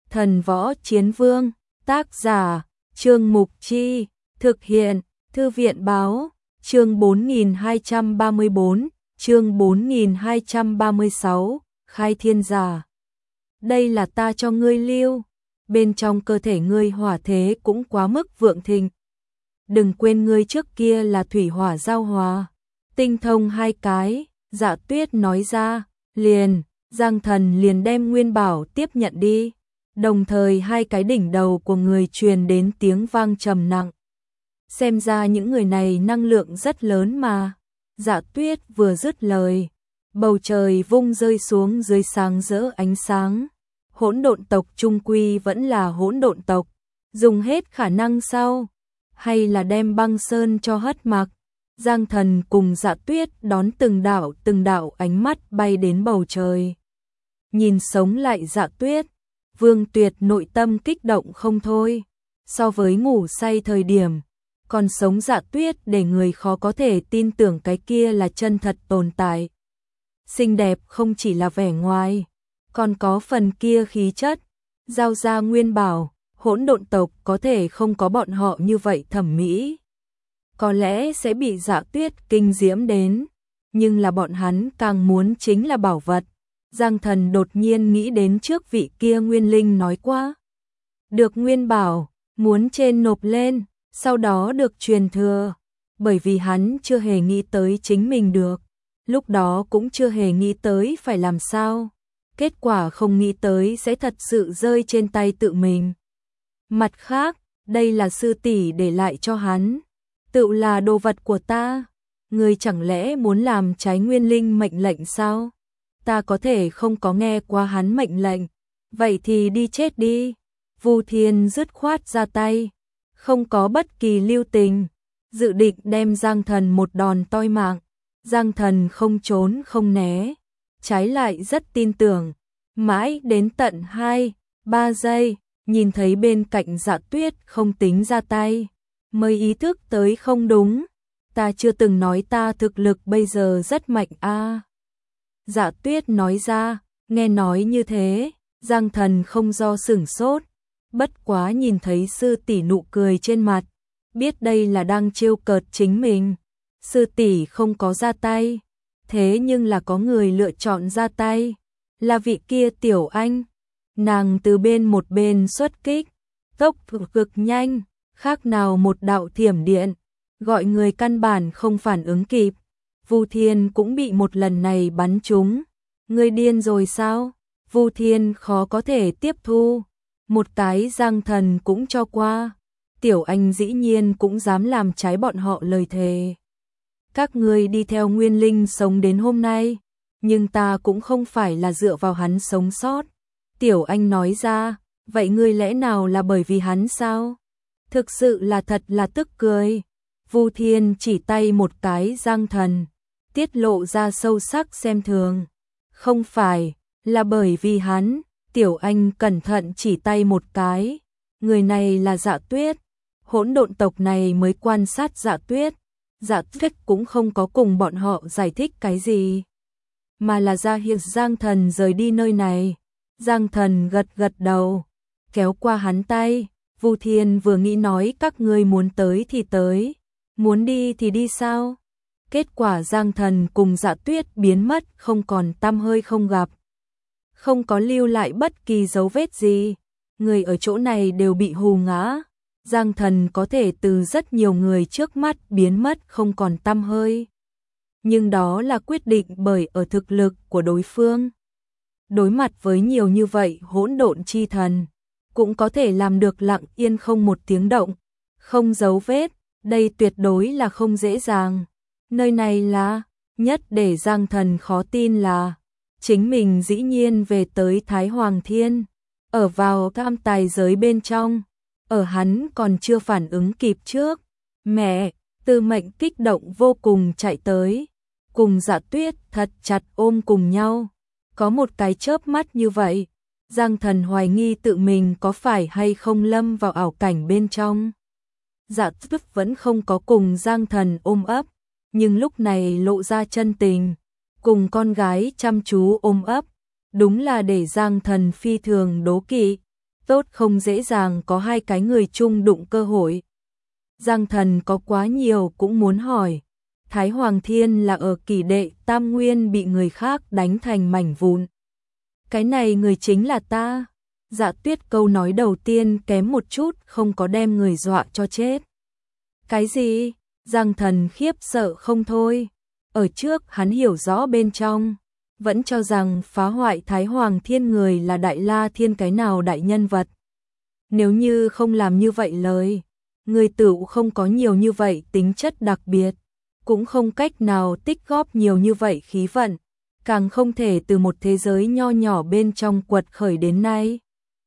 Thần Võ Chiến Vương, tác giả, Trương Mục Chi, thực hiện, Thư viện Báo, chương 4234, chương 4236, khai thiên giả. Đây là ta cho ngươi lưu, bên trong cơ thể ngươi hỏa thế cũng quá mức vượng thịnh. Đừng quên ngươi trước kia là thủy hỏa giao hòa, tinh thông hai cái, Dạ Tuyết nói ra, Giang Thần liền đem nguyên bảo tiếp nhận đi. Đồng thời hai cái đỉnh đầu của người truyền đến tiếng vang trầm nặng. Xem ra những người này năng lượng rất lớn mà. Dạ Tuyết vừa dứt lời, bầu trời vung rơi xuống dưới sáng rỡ ánh sáng. Hỗn độn tộc trung quy vẫn là hỗn độn tộc, dùng hết khả năng sau, hay là đem băng sơn cho hất mặc. Giang Thần cùng Dạ Tuyết đón từng đạo ánh mắt bay đến bầu trời. Nhìn sống lại Dạ Tuyết, Vương Tuyệt nội tâm kích động không thôi. So với ngủ say thời điểm, còn sống Dạ Tuyết để người khó có thể tin tưởng cái kia là chân thật tồn tại. Xinh đẹp không chỉ là vẻ ngoài, còn có phần kia khí chất. Giao ra nguyên bảo, hỗn độn tộc có thể không có bọn họ như vậy thẩm mỹ. Có lẽ sẽ bị Dạ Tuyết kinh diễm đến, nhưng là bọn hắn càng muốn chính là bảo vật. Giang Thần đột nhiên nghĩ đến trước vị kia Nguyên Linh nói qua. Được nguyên bảo, muốn trên nộp lên, sau đó được truyền thừa. Bởi vì hắn chưa hề nghĩ tới chính mình được, lúc đó cũng chưa hề nghĩ tới phải làm sao. Kết quả không nghĩ tới sẽ thật sự rơi trên tay tự mình. Mặt khác, đây là sư tỷ để lại cho hắn, tự là đồ vật của ta. Người chẳng lẽ muốn làm trái Nguyên Linh mệnh lệnh sao? Ta có thể không có nghe qua hắn mệnh lệnh, vậy thì đi chết đi. Vu Thiên dứt khoát ra tay, không có bất kỳ lưu tình, dự định đem Giang Thần một đòn toi mạng. Giang Thần không trốn không né, trái lại rất tin tưởng. Mãi đến tận 2-3 giây, nhìn thấy bên cạnh Dạ Tuyết không tính ra tay, mới ý thức tới không đúng. Ta chưa từng nói ta thực lực bây giờ rất mạnh a. Dạ Tuyết nói ra, nghe nói như thế, Giang Thần không do sửng sốt, bất quá nhìn thấy sư tỷ nụ cười trên mặt, biết đây là đang trêu cợt chính mình. Sư tỷ không có ra tay, thế nhưng là có người lựa chọn ra tay, là vị kia Tiểu Anh. Nàng từ một bên xuất kích, tốc cực nhanh, khác nào một đạo thiểm điện, gọi người căn bản không phản ứng kịp. Vu Thiên cũng bị một lần này bắn trúng. Ngươi điên rồi sao? Vu Thiên khó có thể tiếp thu. Một cái Giang Thần cũng cho qua. Tiểu Anh dĩ nhiên cũng dám làm trái bọn họ lời thề. Các ngươi đi theo Nguyên Linh sống đến hôm nay, nhưng ta cũng không phải là dựa vào hắn sống sót. Tiểu Anh nói ra, vậy ngươi lẽ nào là bởi vì hắn sao? Thực sự là thật là tức cười. Vu Thiên chỉ tay một cái Giang Thần, tiết lộ ra sâu sắc xem thường. Không phải, là bởi vì hắn. Tiểu Anh cẩn thận chỉ tay một cái. Người này là Dạ Tuyết. Hỗn độn tộc này mới quan sát Dạ Tuyết. Dạ Tuyết cũng không có cùng bọn họ giải thích cái gì, mà là ra hiện Giang Thần rời đi nơi này. Giang Thần gật gật đầu, kéo qua hắn tay. Vu Thiên vừa nghĩ nói các ngươi muốn tới thì tới, muốn đi thì đi sao? Kết quả Giang Thần cùng Dạ Tuyết biến mất không còn tăm hơi không gặp, không có lưu lại bất kỳ dấu vết gì. Người ở chỗ này đều bị hù ngã. Giang Thần có thể từ rất nhiều người trước mắt biến mất không còn tăm hơi, nhưng đó là quyết định bởi ở thực lực của đối phương. Đối mặt với nhiều như vậy hỗn độn chi thần, cũng có thể làm được lặng yên không một tiếng động, không dấu vết, đây tuyệt đối là không dễ dàng. Nơi này là, nhất để Giang Thần khó tin là, chính mình dĩ nhiên về tới Thái Hoàng Thiên, ở vào cam tài giới bên trong, ở hắn còn chưa phản ứng kịp trước. Mẹ, Tư Mệnh kích động vô cùng chạy tới, cùng Dạ Tuyết thật chặt ôm cùng nhau. Có một cái chớp mắt như vậy, Giang Thần hoài nghi tự mình có phải hay không lâm vào ảo cảnh bên trong. Dạ Tuyết vẫn không có cùng Giang Thần ôm ấp, nhưng lúc này lộ ra chân tình, cùng con gái chăm chú ôm ấp, đúng là để Giang Thần phi thường đố kỵ. tốt không dễ dàng có hai cái người chung đụng cơ hội. Giang Thần có quá nhiều cũng muốn hỏi. Thái Hoàng Thiên là ở Kỷ Đệ Tam Nguyên bị người khác đánh thành mảnh vụn. Cái này người chính là ta. Dạ Tuyết câu nói đầu tiên kém một chút không có đem người dọa cho chết. Cái gì? Giang Thần khiếp sợ không thôi. Ở trước hắn hiểu rõ bên trong, vẫn cho rằng phá hoại Thái Hoàng Thiên người là Đại La Thiên cái nào đại nhân vật. Nếu như không làm như vậy lời, người tựu không có nhiều như vậy tính chất đặc biệt, cũng không cách nào tích góp nhiều như vậy khí vận, càng không thể từ một thế giới nho nhỏ bên trong quật khởi đến nay.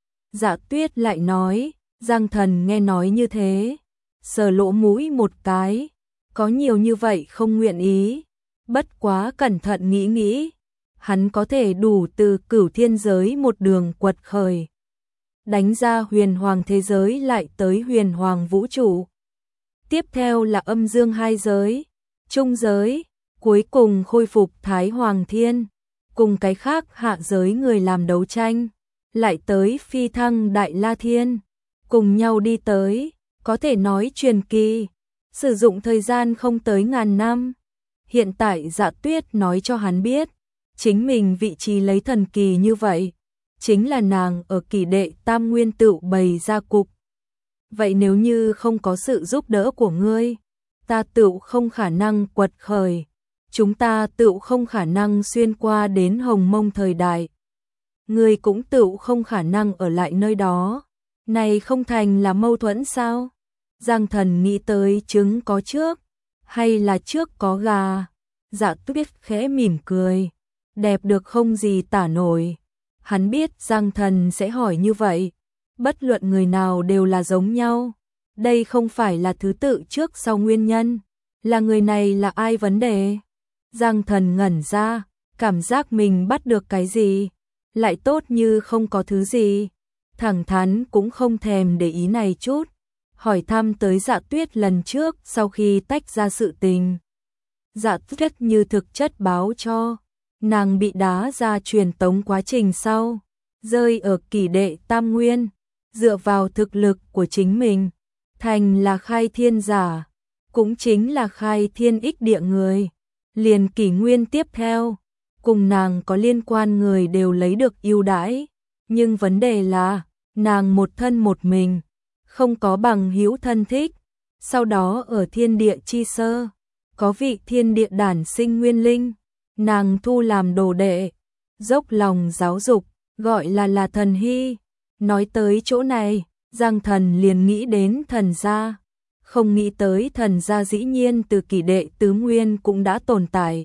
Dạ Tuyết lại nói, Giang Thần nghe nói như thế, sờ lỗ mũi một cái, có nhiều như vậy không nguyện ý, bất quá cẩn thận nghĩ nghĩ, hắn có thể đủ từ Cửu Thiên giới một đường quật khởi, đánh ra huyền hoàng thế giới lại tới huyền hoàng vũ trụ. Tiếp theo là âm dương hai giới, trung giới, cuối cùng khôi phục Thái Hoàng Thiên, cùng cái khác hạ giới người làm đấu tranh, lại tới phi thăng Đại La Thiên, cùng nhau đi tới, có thể nói truyền kỳ, sử dụng thời gian không tới ngàn năm. Hiện tại Dạ Tuyết nói cho hắn biết, chính mình vị trí lấy thần kỳ như vậy, chính là nàng ở Kỷ Đệ Tam Nguyên tựu bày ra cục. Vậy nếu như không có sự giúp đỡ của ngươi, ta tựu không khả năng quật khởi, chúng ta tựu không khả năng xuyên qua đến Hồng Mông thời đại. Ngươi cũng tựu không khả năng ở lại nơi đó. Này không thành là mâu thuẫn sao? Giang Thần nghĩ tới trứng có trước, hay là trước có gà? Dạ Tuyết khẽ mỉm cười, đẹp được không gì tả nổi. Hắn biết Giang Thần sẽ hỏi như vậy, bất luận người nào đều là giống nhau. Đây không phải là thứ tự trước sau nguyên nhân, là người này là ai vấn đề. Giang Thần ngẩn ra, cảm giác mình bắt được cái gì, lại tốt như không có thứ gì. Thẳng thắn cũng không thèm để ý này chút, hỏi thăm tới Dạ Tuyết lần trước sau khi tách ra sự tình. Dạ Tuyết như thực chất báo cho, nàng bị đá ra truyền tống quá trình sau, rơi ở Kỷ Đệ Tam Nguyên, dựa vào thực lực của chính mình, thành là khai thiên giả, cũng chính là khai thiên ích địa người. Liền kỷ nguyên tiếp theo, cùng nàng có liên quan người đều lấy được ưu đãi, nhưng vấn đề là, nàng một thân một mình, không có bằng hữu thân thích. Sau đó ở thiên địa chi sơ, có vị thiên địa đản sinh nguyên linh, nàng thu làm đồ đệ, dốc lòng giáo dục, gọi là Thần Hy. Nói tới chỗ này, Giang Thần liền nghĩ đến Thần gia, không nghĩ tới Thần gia dĩ nhiên từ Kỷ Đệ tứ nguyên cũng đã tồn tại.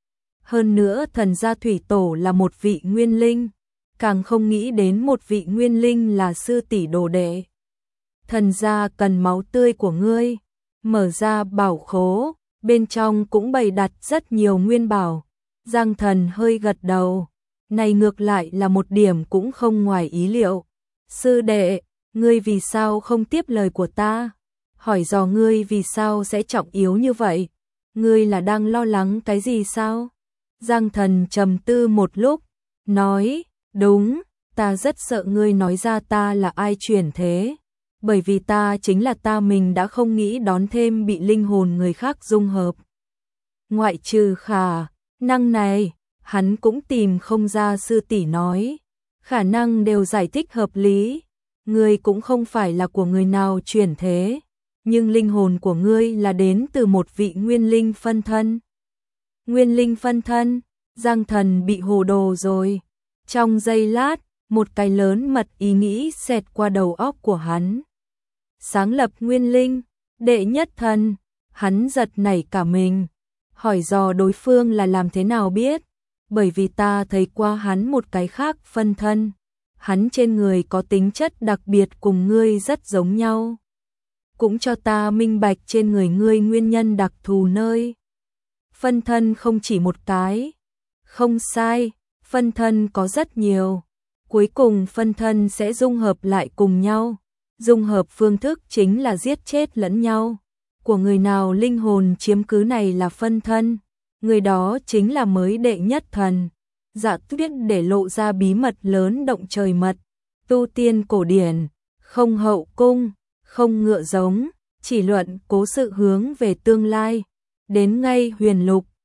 Hơn nữa Thần gia thủy tổ là một vị nguyên linh, càng không nghĩ đến một vị nguyên linh là sư tỷ đồ đệ. Thần gia cần máu tươi của ngươi, mở ra bảo khố, bên trong cũng bày đặt rất nhiều nguyên bảo. Giang Thần hơi gật đầu, này ngược lại là một điểm cũng không ngoài ý liệu. Sư đệ, ngươi vì sao không tiếp lời của ta? Hỏi dò ngươi vì sao sẽ trọng yếu như vậy? Ngươi là đang lo lắng cái gì sao? Giang Thần trầm tư một lúc, nói, đúng, ta rất sợ ngươi nói ra ta là ai chuyển thế. Bởi vì ta chính là ta mình đã không nghĩ đón thêm bị linh hồn người khác dung hợp. Ngoại trừ khả năng này, hắn cũng tìm không ra. Sư tỷ nói, khả năng đều giải thích hợp lý. Ngươi cũng không phải là của người nào chuyển thế, nhưng linh hồn của ngươi là đến từ một vị nguyên linh phân thân. Nguyên linh phân thân, Giang Thần bị hồ đồ rồi. Trong giây lát, một cái lớn mật ý nghĩ xẹt qua đầu óc của hắn. Sáng lập nguyên linh, đệ nhất thần, hắn giật nảy cả mình, hỏi dò đối phương là làm thế nào biết, bởi vì ta thấy qua hắn một cái khác phân thân, hắn trên người có tính chất đặc biệt cùng ngươi rất giống nhau. Cũng cho ta minh bạch trên người ngươi nguyên nhân đặc thù nơi. Phân thân không chỉ một cái, không sai, phân thân có rất nhiều, cuối cùng phân thân sẽ dung hợp lại cùng nhau. Dung hợp phương thức chính là giết chết lẫn nhau. Của người nào linh hồn chiếm cứ này là phân thân, người đó chính là mới đệ nhất thần. Dạ Tuyết để lộ ra bí mật lớn động trời mật. Tu tiên cổ điển, không hậu cung, không ngựa giống, chỉ luận cố sự hướng về tương lai. Đến ngay huyền lục,